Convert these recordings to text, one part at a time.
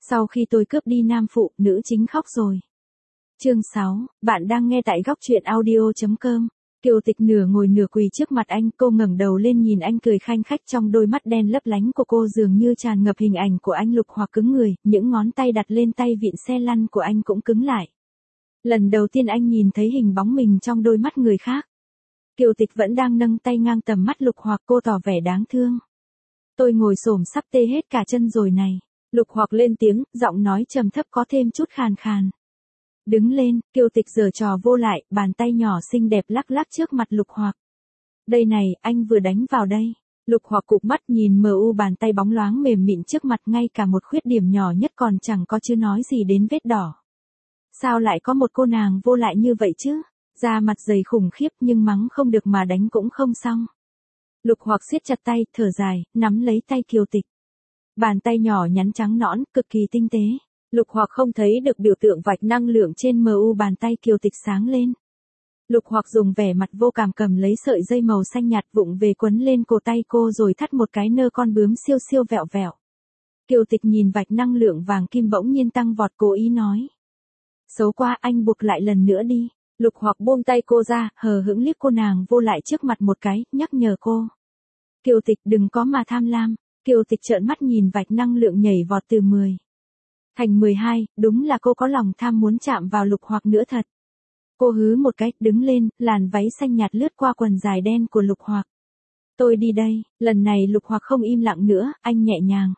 Sau khi tôi cướp đi nam phụ, nữ chính khóc rồi. Chương 6, bạn đang nghe tại góc truyện audio.com. Kiều Tịch nửa ngồi nửa quỳ trước mặt anh, cô ngẩng đầu lên nhìn anh cười khanh khách, trong đôi mắt đen lấp lánh của cô dường như tràn ngập hình ảnh của anh. Lục Hoặc cứng người, những ngón tay đặt lên tay vịn xe lăn của anh cũng cứng lại. Lần đầu tiên anh nhìn thấy hình bóng mình trong đôi mắt người khác. Kiều Tịch vẫn đang nâng tay ngang tầm mắt Lục Hoặc, cô tỏ vẻ đáng thương. Tôi ngồi xổm sắp tê hết cả chân rồi này. Lục Hoặc lên tiếng, giọng nói trầm thấp có thêm chút khàn khàn. Đứng lên, Kiều Tịch giở trò vô lại, bàn tay nhỏ xinh đẹp lắc lắc trước mặt Lục Hoặc. Đây này, anh vừa đánh vào đây. Lục Hoặc cụp mắt nhìn mờ u bàn tay bóng loáng mềm mịn trước mặt, ngay cả một khuyết điểm nhỏ nhất còn chẳng có, chứ nói gì đến vết đỏ. Sao lại có một cô nàng vô lại như vậy chứ? Da mặt dày khủng khiếp nhưng mắng không được mà đánh cũng không xong. Lục Hoặc siết chặt tay, thở dài, nắm lấy tay Kiều Tịch. Bàn tay nhỏ nhắn trắng nõn, cực kỳ tinh tế. Lục Hoặc không thấy được biểu tượng vạch năng lượng trên MU bàn tay Kiều Tịch sáng lên. Lục Hoặc dùng vẻ mặt vô cảm cầm lấy sợi dây màu xanh nhạt vụng về quấn lên cổ tay cô rồi thắt một cái nơ con bướm siêu siêu vẹo vẹo. Kiều Tịch nhìn vạch năng lượng vàng kim bỗng nhiên tăng vọt, cố ý nói. Xấu quá, anh buộc lại lần nữa đi. Lục Hoặc buông tay cô ra, hờ hững liếc cô nàng vô lại trước mặt một cái, nhắc nhở cô. Kiều Tịch đừng có mà tham lam. Kiều Tịch trợn mắt nhìn vạch năng lượng nhảy vọt từ 10 thành 12, đúng là cô có lòng tham muốn chạm vào Lục Hoặc nữa thật. Cô hứ một cái, đứng lên, làn váy xanh nhạt lướt qua quần dài đen của Lục Hoặc. Tôi đi đây, lần này Lục Hoặc không im lặng nữa, anh nhẹ nhàng.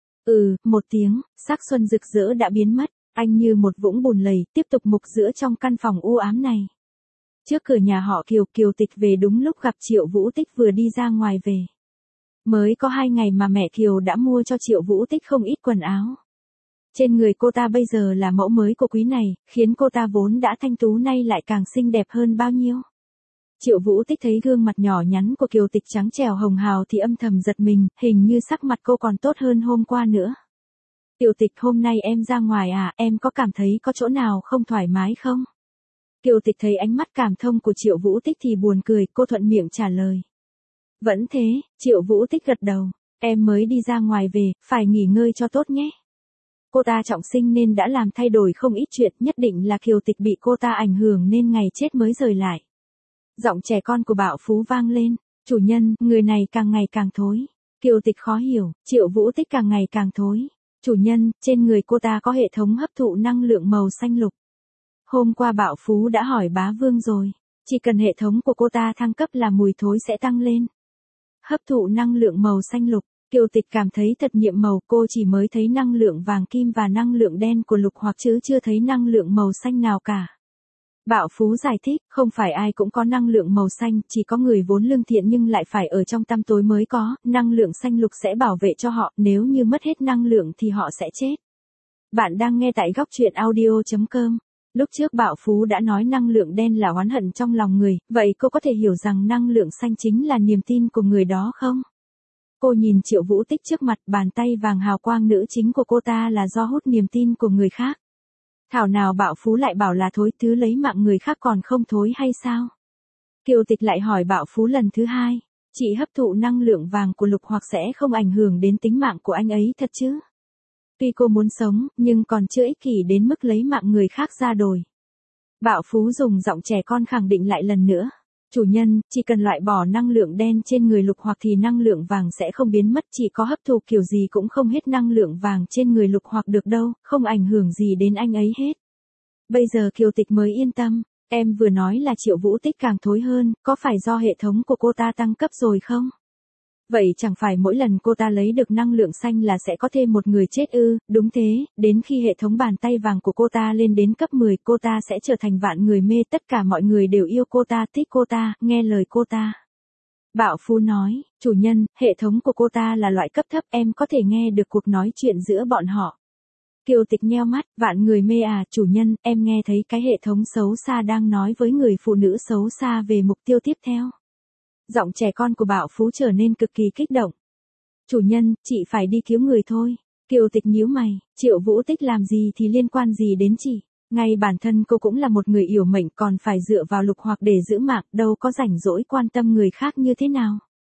Một tiếng, sắc xuân rực rỡ đã biến mất, anh như một vũng bùn lầy, tiếp tục mục giữa trong căn phòng u ám này. Trước cửa nhà họ Kiều, Kiều Tịch về đúng lúc gặp Triệu Vũ Tích vừa đi ra ngoài về. Mới có 2 ngày mà mẹ Kiều đã mua cho Triệu Vũ Tích không ít quần áo. Trên người cô ta bây giờ là mẫu mới của quý này, khiến cô ta vốn đã thanh tú nay lại càng xinh đẹp hơn bao nhiêu. Triệu Vũ Tích thấy gương mặt nhỏ nhắn của Kiều Tịch trắng trẻo hồng hào thì âm thầm giật mình, hình như sắc mặt cô còn tốt hơn hôm qua nữa. Kiều Tịch, hôm nay em ra ngoài à, em có cảm thấy có chỗ nào không thoải mái không? Kiều Tịch thấy ánh mắt cảm thông của Triệu Vũ Tích thì buồn cười, cô thuận miệng trả lời. Vẫn thế, Triệu Vũ Tích gật đầu, em mới đi ra ngoài về, phải nghỉ ngơi cho tốt nhé. Cô ta trọng sinh nên đã làm thay đổi không ít chuyện, nhất định là Kiều Tịch bị cô ta ảnh hưởng nên ngày chết mới rời lại. Giọng trẻ con của Bảo Phú vang lên, chủ nhân, người này càng ngày càng thối. Kiều Tịch khó hiểu, Triệu Vũ Tích càng ngày càng thối. Chủ nhân, trên người cô ta có hệ thống hấp thụ năng lượng màu xanh lục. Hôm qua Bảo Phú đã hỏi bá vương rồi, chỉ cần hệ thống của cô ta thăng cấp là mùi thối sẽ tăng lên. Hấp thụ năng lượng màu xanh lục, Kiều Tịch cảm thấy thật nhiệm màu, cô chỉ mới thấy năng lượng vàng kim và năng lượng đen của Lục Hoặc chứ chưa thấy năng lượng màu xanh nào cả. Bảo Phú giải thích, không phải ai cũng có năng lượng màu xanh, chỉ có người vốn lương thiện nhưng lại phải ở trong tăm tối mới có, năng lượng xanh lục sẽ bảo vệ cho họ, nếu như mất hết năng lượng thì họ sẽ chết. Bạn đang nghe tại góc truyện audio.com. Lúc trước Bảo Phú đã nói năng lượng đen là oán hận trong lòng người, vậy cô có thể hiểu rằng năng lượng xanh chính là niềm tin của người đó không? Cô nhìn Triệu Vũ Tích trước mặt, bàn tay vàng hào quang nữ chính của cô ta là do hút niềm tin của người khác. Thảo nào Bảo Phú lại bảo là thối, thứ lấy mạng người khác còn không thối hay sao? Kiều Tịch lại hỏi Bảo Phú lần thứ 2, chị hấp thụ năng lượng vàng của Lục Hoặc sẽ không ảnh hưởng đến tính mạng của anh ấy thật chứ? Tuy cô muốn sống, nhưng còn chưa ích kỷ đến mức lấy mạng người khác ra đổi. Bảo Phú dùng giọng trẻ con khẳng định lại lần nữa. Chủ nhân, chỉ cần loại bỏ năng lượng đen trên người Lục Hoặc thì năng lượng vàng sẽ không biến mất, chỉ có hấp thụ kiểu gì cũng không hết năng lượng vàng trên người Lục Hoặc được đâu, không ảnh hưởng gì đến anh ấy hết. Bây giờ Kiều Tịch mới yên tâm, em vừa nói là Triệu Vũ Tích càng thối hơn, có phải do hệ thống của cô ta tăng cấp rồi không? Vậy chẳng phải mỗi lần cô ta lấy được năng lượng xanh là sẽ có thêm một người chết ư? Đúng thế, đến khi hệ thống bàn tay vàng của cô ta lên đến cấp 10, cô ta sẽ trở thành vạn người mê, tất cả mọi người đều yêu cô ta, thích cô ta, nghe lời cô ta. Bảo Phú nói, chủ nhân, hệ thống của cô ta là loại cấp thấp, em có thể nghe được cuộc nói chuyện giữa bọn họ. Kiều Tịch nheo mắt, vạn người mê à, chủ nhân, em nghe thấy cái hệ thống xấu xa đang nói với người phụ nữ xấu xa về mục tiêu tiếp theo. Giọng trẻ con của Bảo Phú trở nên cực kỳ kích động. Chủ nhân, chị phải đi cứu người thôi. Kiều Tịch nhíu mày, Triệu Vũ Tích làm gì thì liên quan gì đến chị? Ngay bản thân cô cũng là một người yểu mệnh, còn phải dựa vào Lục Hoặc để giữ mạng, đâu có rảnh rỗi quan tâm người khác như thế nào.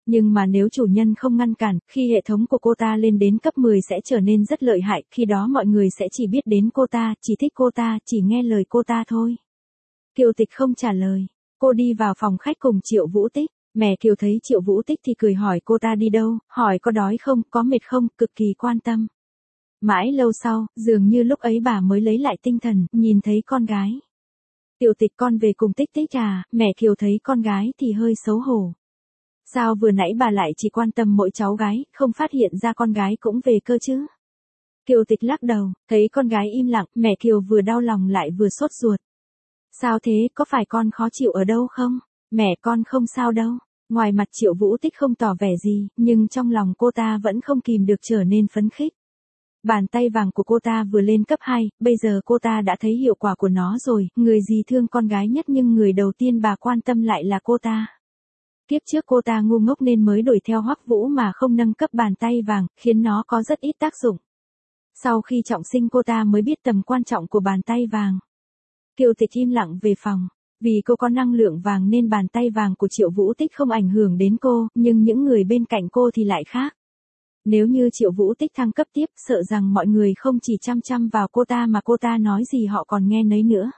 Nhưng mà nếu chủ nhân không ngăn cản, khi hệ thống của cô ta lên đến cấp 10 sẽ trở nên rất lợi hại, khi đó mọi người sẽ chỉ biết đến cô ta, chỉ thích cô ta, chỉ nghe lời cô ta thôi. Kiều Tịch không trả lời. Cô đi vào phòng khách cùng Triệu Vũ Tích. Mẹ Kiều thấy Triệu Vũ Tích thì cười hỏi cô ta đi đâu, hỏi có đói không, có mệt không, cực kỳ quan tâm. Mãi lâu sau, dường như lúc ấy bà mới lấy lại tinh thần, nhìn thấy con gái. Tiểu Tịch con về cùng Tích Tích à, mẹ Kiều thấy con gái thì hơi xấu hổ. Sao vừa nãy bà lại chỉ quan tâm mỗi cháu gái, không phát hiện ra con gái cũng về cơ chứ? Kiều Tịch lắc đầu, thấy con gái im lặng, mẹ Kiều vừa đau lòng lại vừa sốt ruột. Sao thế, có phải con khó chịu ở đâu không? Mẹ con không sao đâu. Ngoài mặt Triệu Vũ Tích không tỏ vẻ gì, nhưng trong lòng cô ta vẫn không kìm được trở nên phấn khích. Bàn tay vàng của cô ta vừa lên cấp 2, bây giờ cô ta đã thấy hiệu quả của nó rồi, người gì thương con gái nhất nhưng người đầu tiên bà quan tâm lại là cô ta. Kiếp trước cô ta ngu ngốc nên mới đuổi theo Hoắc Vũ mà không nâng cấp bàn tay vàng, khiến nó có rất ít tác dụng. Sau khi trọng sinh cô ta mới biết tầm quan trọng của bàn tay vàng. Kiều Tịch im lặng về phòng. Vì cô có năng lượng vàng nên bàn tay vàng của Triệu Vũ Tích không ảnh hưởng đến cô, nhưng những người bên cạnh cô thì lại khác. Nếu như Triệu Vũ Tích thăng cấp tiếp, sợ rằng mọi người không chỉ chăm chăm vào cô ta mà cô ta nói gì họ còn nghe nấy nữa.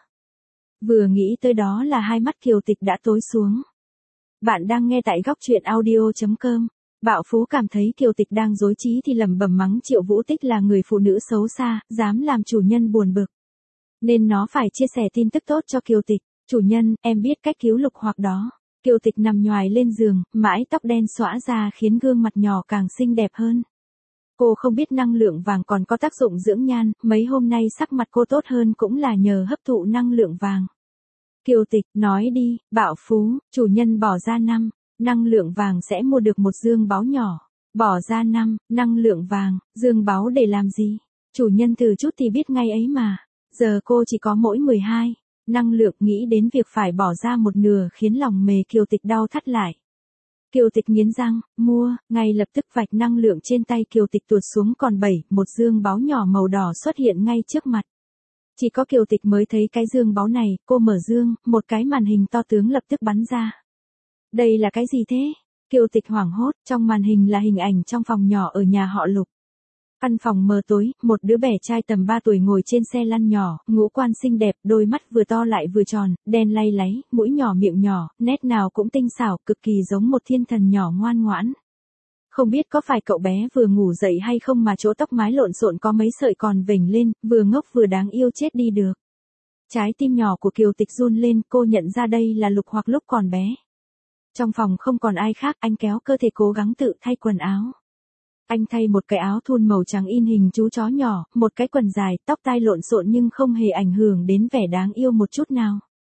Vừa nghĩ tới đó là hai mắt Kiều Tịch đã tối xuống. Bạn đang nghe tại góc truyện audio.com. Bạo Phú cảm thấy Kiều Tịch đang dối trí thì lẩm bẩm mắng Triệu Vũ Tích là người phụ nữ xấu xa, dám làm chủ nhân buồn bực. Nên nó phải chia sẻ tin tức tốt cho Kiều Tịch. Chủ nhân, em biết cách cứu Lục Hoặc đó. Kiều Tịch nằm nhoài lên giường, mái tóc đen xõa ra khiến gương mặt nhỏ càng xinh đẹp hơn. Cô không biết năng lượng vàng còn có tác dụng dưỡng nhan, mấy hôm nay sắc mặt cô tốt hơn cũng là nhờ hấp thụ năng lượng vàng. Kiều Tịch, nói đi, Bạo Phú, chủ nhân bỏ ra 5, năng lượng vàng sẽ mua được một dương báu nhỏ. Bỏ ra 5, năng lượng vàng, dương báu để làm gì? Chủ nhân từ chút thì biết ngay ấy mà. Giờ cô chỉ có mỗi 12. Năng lượng, nghĩ đến việc phải bỏ ra một nửa khiến lòng mề Kiều Tịch đau thắt lại. Kiều Tịch nghiến răng, mua, ngay lập tức vạch năng lượng trên tay Kiều Tịch tuột xuống còn 7, một dương báu nhỏ màu đỏ xuất hiện ngay trước mặt. Chỉ có Kiều Tịch mới thấy cái dương báu này, cô mở dương, một cái màn hình to tướng lập tức bắn ra. Đây là cái gì thế? Kiều Tịch hoảng hốt, trong màn hình là hình ảnh trong phòng nhỏ ở nhà họ Lục. Căn phòng mờ tối, một đứa bé trai tầm 3 tuổi ngồi trên xe lăn nhỏ, ngũ quan xinh đẹp, đôi mắt vừa to lại vừa tròn, đen lay láy, mũi nhỏ miệng nhỏ, nét nào cũng tinh xảo, cực kỳ giống một thiên thần nhỏ ngoan ngoãn. Không biết có phải cậu bé vừa ngủ dậy hay không mà chỗ tóc mái lộn xộn có mấy sợi còn vểnh lên, vừa ngốc vừa đáng yêu chết đi được. Trái tim nhỏ của Kiều Tịch run lên, cô nhận ra đây là Lục Hoặc lúc còn bé. Trong phòng không còn ai khác, anh kéo cơ thể cố gắng tự thay quần áo. Anh thay một cái áo thun màu trắng in hình chú chó nhỏ, một cái quần dài, tóc tai lộn xộn nhưng không hề ảnh hưởng đến vẻ đáng yêu một chút nào.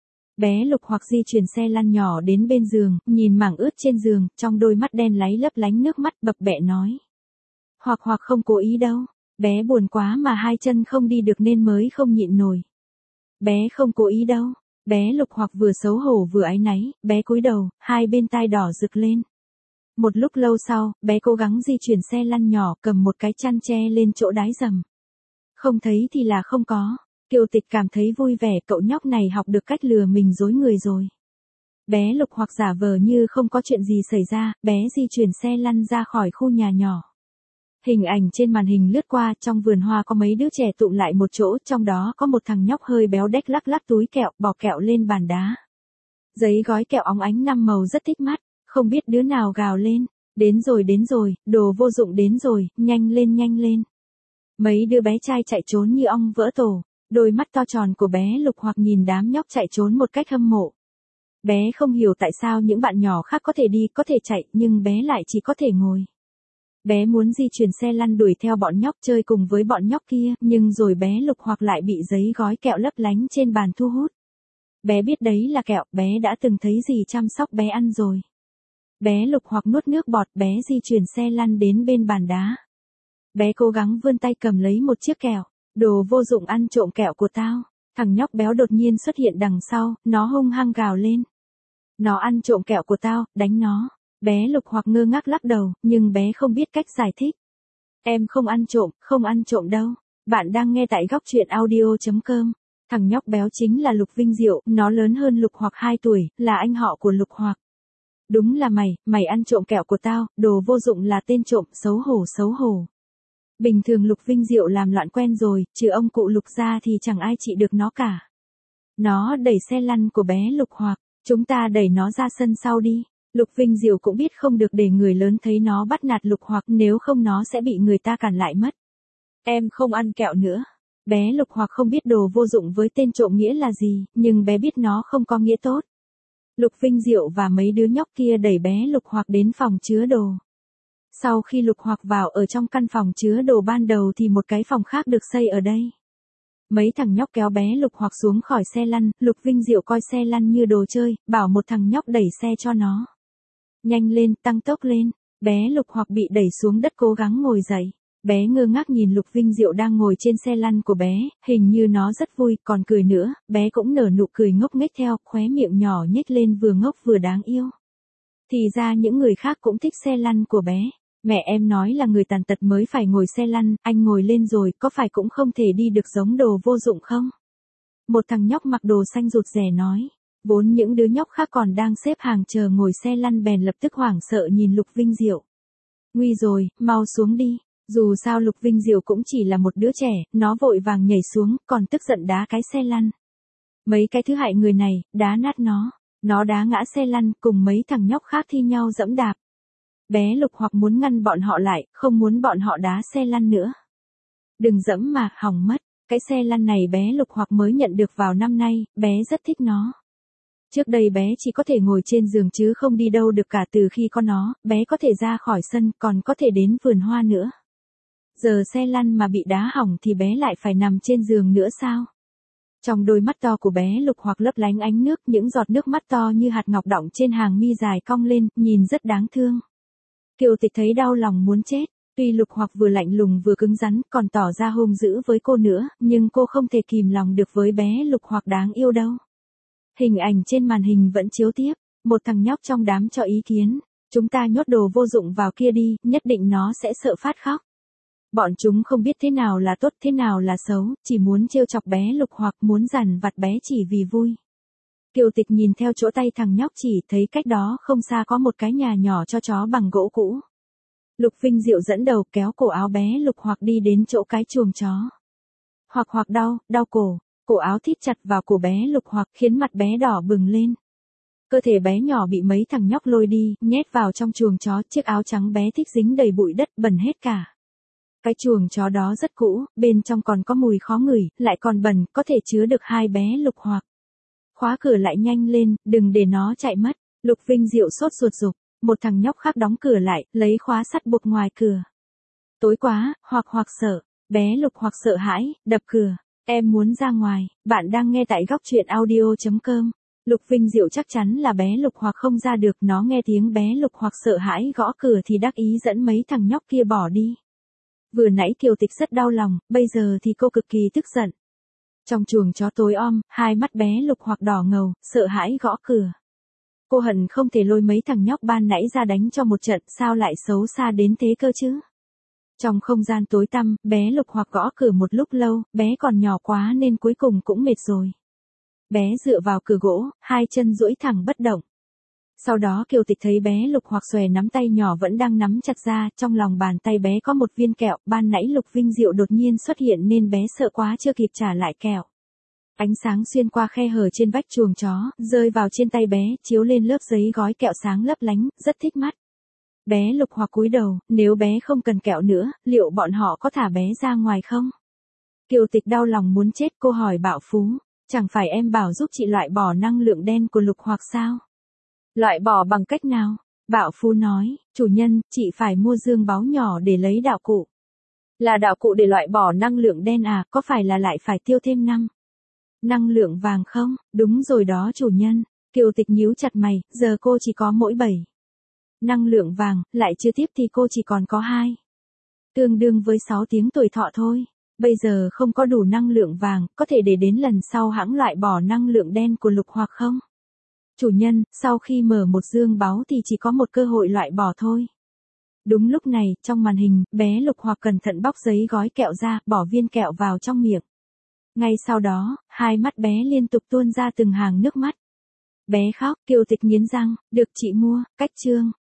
Bé Lục Hoặc di chuyển xe lăn nhỏ đến bên giường, nhìn mảng ướt trên giường, trong đôi mắt đen láy lấp lánh nước mắt bập bẹ nói. Hoặc không cố ý đâu, bé buồn quá mà hai chân không đi được nên mới không nhịn nổi. Bé không cố ý đâu, bé Lục Hoặc vừa xấu hổ vừa áy náy, bé cúi đầu, hai bên tai đỏ rực lên. Một lúc lâu sau, bé cố gắng di chuyển xe lăn nhỏ cầm một cái chăn che lên chỗ đáy rầm. Không thấy thì là không có. Kiều Tịch cảm thấy vui vẻ, cậu nhóc này học được cách lừa mình dối người rồi. Bé Lục Hoặc giả vờ như không có chuyện gì xảy ra, bé di chuyển xe lăn ra khỏi khu nhà nhỏ. Hình ảnh trên màn hình lướt qua, trong vườn hoa có mấy đứa trẻ tụm lại một chỗ, trong đó có một thằng nhóc hơi béo đếch lắc lắc túi kẹo, bỏ kẹo lên bàn đá. Giấy gói kẹo óng ánh 5 màu rất thích mắt, không biết đứa nào gào lên. Đến rồi, đồ vô dụng đến rồi, nhanh lên. Mấy đứa bé trai chạy trốn như ong vỡ tổ, đôi mắt to tròn của bé Lục Hoặc nhìn đám nhóc chạy trốn một cách hâm mộ. Bé không hiểu tại sao những bạn nhỏ khác có thể đi, có thể chạy, nhưng bé lại chỉ có thể ngồi. Bé muốn di chuyển xe lăn đuổi theo bọn nhóc chơi cùng với bọn nhóc kia, nhưng rồi bé Lục Hoặc lại bị giấy gói kẹo lấp lánh trên bàn thu hút. Bé biết đấy là kẹo, bé đã từng thấy dì chăm sóc bé ăn rồi. Bé Lục Hoặc nuốt nước bọt, bé di chuyển xe lăn đến bên bàn đá. Bé cố gắng vươn tay cầm lấy một chiếc kẹo. Đồ vô dụng, ăn trộm kẹo của tao. Thằng nhóc béo đột nhiên xuất hiện đằng sau, nó hung hăng gào lên. Nó ăn trộm kẹo của tao, đánh nó. Bé Lục Hoặc ngơ ngác lắc đầu, nhưng bé không biết cách giải thích. Em không ăn trộm đâu. Bạn đang nghe tại góc truyện audio.com. Thằng nhóc béo chính là Lục Vinh Diệu, nó lớn hơn Lục Hoặc 2 tuổi, là anh họ của Lục Hoặc. Đúng là mày ăn trộm kẹo của tao, đồ vô dụng là tên trộm, xấu hổ xấu hổ. Bình thường Lục Vinh Diệu làm loạn quen rồi, trừ ông cụ Lục ra thì chẳng ai trị được nó cả. Nó đẩy xe lăn của bé Lục Hoặc, chúng ta đẩy nó ra sân sau đi. Lục Vinh Diệu cũng biết không được để người lớn thấy nó bắt nạt Lục Hoặc, nếu không nó sẽ bị người ta cản lại mất. Em không ăn kẹo nữa. Bé Lục Hoặc không biết đồ vô dụng với tên trộm nghĩa là gì, nhưng bé biết nó không có nghĩa tốt. Lục Vinh Diệu và mấy đứa nhóc kia đẩy bé Lục Hoặc đến phòng chứa đồ. Sau khi Lục Hoặc vào ở trong căn phòng chứa đồ ban đầu thì một cái phòng khác được xây ở đây. Mấy thằng nhóc kéo bé Lục Hoặc xuống khỏi xe lăn, Lục Vinh Diệu coi xe lăn như đồ chơi, bảo một thằng nhóc đẩy xe cho nó. Nhanh lên, tăng tốc lên. Bé Lục Hoặc bị đẩy xuống đất cố gắng ngồi dậy. Bé ngơ ngác nhìn Lục Vinh Diệu đang ngồi trên xe lăn của bé, hình như nó rất vui, còn cười nữa, bé cũng nở nụ cười ngốc nghếch theo, khóe miệng nhỏ nhếch lên vừa ngốc vừa đáng yêu. Thì ra những người khác cũng thích xe lăn của bé. Mẹ em nói là người tàn tật mới phải ngồi xe lăn, anh ngồi lên rồi, có phải cũng không thể đi được giống đồ vô dụng không? Một thằng nhóc mặc đồ xanh rụt rè nói. Vốn những đứa nhóc khác còn đang xếp hàng chờ ngồi xe lăn bèn lập tức hoảng sợ nhìn Lục Vinh Diệu. Nguy rồi, mau xuống đi. Dù sao Lục Vinh Diệu cũng chỉ là một đứa trẻ, nó vội vàng nhảy xuống, còn tức giận đá cái xe lăn. Mấy cái thứ hại người này, đá nát nó đá ngã xe lăn, cùng mấy thằng nhóc khác thi nhau dẫm đạp. Bé Lục Hoặc muốn ngăn bọn họ lại, không muốn bọn họ đá xe lăn nữa. Đừng dẫm mà, hỏng mất. Cái xe lăn này bé Lục Hoặc mới nhận được vào năm nay, bé rất thích nó. Trước đây bé chỉ có thể ngồi trên giường chứ không đi đâu được cả, từ khi có nó, bé có thể ra khỏi sân, còn có thể đến vườn hoa nữa. Giờ xe lăn mà bị đá hỏng thì bé lại phải nằm trên giường nữa sao? Trong đôi mắt to của bé Lục Hoặc lấp lánh ánh nước, những giọt nước mắt to như hạt ngọc đọng trên hàng mi dài cong lên, nhìn rất đáng thương. Kiều Tịch thấy đau lòng muốn chết, tuy Lục Hoặc vừa lạnh lùng vừa cứng rắn, còn tỏ ra hung dữ với cô nữa, nhưng cô không thể kìm lòng được với bé Lục Hoặc đáng yêu đâu. Hình ảnh trên màn hình vẫn chiếu tiếp, một thằng nhóc trong đám cho ý kiến, chúng ta nhốt đồ vô dụng vào kia đi, nhất định nó sẽ sợ phát khóc. Bọn chúng không biết thế nào là tốt, thế nào là xấu, chỉ muốn trêu chọc bé Lục Hoặc, muốn dằn vặt bé chỉ vì vui. Kiều Tịch nhìn theo chỗ tay thằng nhóc chỉ, thấy cách đó không xa có một cái nhà nhỏ cho chó bằng gỗ cũ. Lục Vinh Diệu dẫn đầu kéo cổ áo bé Lục Hoặc đi đến chỗ cái chuồng chó. Hoặc đau cổ áo thít chặt vào cổ bé Lục Hoặc khiến mặt bé đỏ bừng lên. Cơ thể bé nhỏ bị mấy thằng nhóc lôi đi, nhét vào trong chuồng chó, chiếc áo trắng bé thích dính đầy bụi đất bẩn hết cả. Cái chuồng chó đó rất cũ, bên trong còn có mùi khó ngửi, lại còn bẩn, có thể chứa được hai bé Lục Hoặc. Khóa cửa lại nhanh lên, đừng để nó chạy mất. Lục Vinh Diệu sốt ruột giục, một thằng nhóc khác đóng cửa lại, lấy khóa sắt buộc ngoài cửa. Tối quá, Hoặc sợ, bé Lục Hoặc sợ hãi, đập cửa. Em muốn ra ngoài, bạn đang nghe tại góc truyện audio.com. Lục Vinh Diệu chắc chắn là bé Lục Hoặc không ra được, nó nghe tiếng bé Lục Hoặc sợ hãi gõ cửa thì đắc ý dẫn mấy thằng nhóc kia bỏ đi. Vừa nãy Kiều Tịch rất đau lòng, bây giờ thì cô cực kỳ tức giận. Trong chuồng chó tối om, hai mắt bé Lục Hoặc đỏ ngầu, sợ hãi gõ cửa. Cô hận không thể lôi mấy thằng nhóc ban nãy ra đánh cho một trận, sao lại xấu xa đến thế cơ chứ? Trong không gian tối tăm, bé Lục Hoặc gõ cửa một lúc lâu, bé còn nhỏ quá nên cuối cùng cũng mệt rồi. Bé dựa vào cửa gỗ, hai chân duỗi thẳng bất động. Sau đó Kiều Tịch thấy bé Lục Hoặc xòe nắm tay nhỏ vẫn đang nắm chặt ra, trong lòng bàn tay bé có một viên kẹo, ban nãy Lục Vinh Diệu đột nhiên xuất hiện nên bé sợ quá chưa kịp trả lại kẹo. Ánh sáng xuyên qua khe hở trên vách chuồng chó, rơi vào trên tay bé, chiếu lên lớp giấy gói kẹo sáng lấp lánh, rất thích mắt. Bé Lục Hoặc cúi đầu, nếu bé không cần kẹo nữa, liệu bọn họ có thả bé ra ngoài không? Kiều Tịch đau lòng muốn chết, cô hỏi Bảo Phú, chẳng phải em bảo giúp chị loại bỏ năng lượng đen của Lục Hoặc sao? Loại bỏ bằng cách nào? Bảo Phú nói, chủ nhân, chị phải mua dương báu nhỏ để lấy đạo cụ. Là đạo cụ để loại bỏ năng lượng đen à, có phải là lại phải tiêu thêm năng lượng vàng không? Đúng rồi đó chủ nhân. Kiều Tịch nhíu chặt mày, giờ cô chỉ có mỗi 7 năng lượng vàng, lại chưa tiếp thì cô chỉ còn có 2. Tương đương với 6 tiếng tuổi thọ thôi. Bây giờ không có đủ năng lượng vàng, có thể để đến lần sau hãng loại bỏ năng lượng đen của Lục Hoặc không? Chủ nhân, sau khi mở một dương báu thì chỉ có một cơ hội loại bỏ thôi. Đúng lúc này, trong màn hình, bé Lục Hoặc cẩn thận bóc giấy gói kẹo ra, bỏ viên kẹo vào trong miệng. Ngay sau đó, hai mắt bé liên tục tuôn ra từng hàng nước mắt. Bé khóc, Kiều Tịch nghiến răng, được chị mua, cách chương.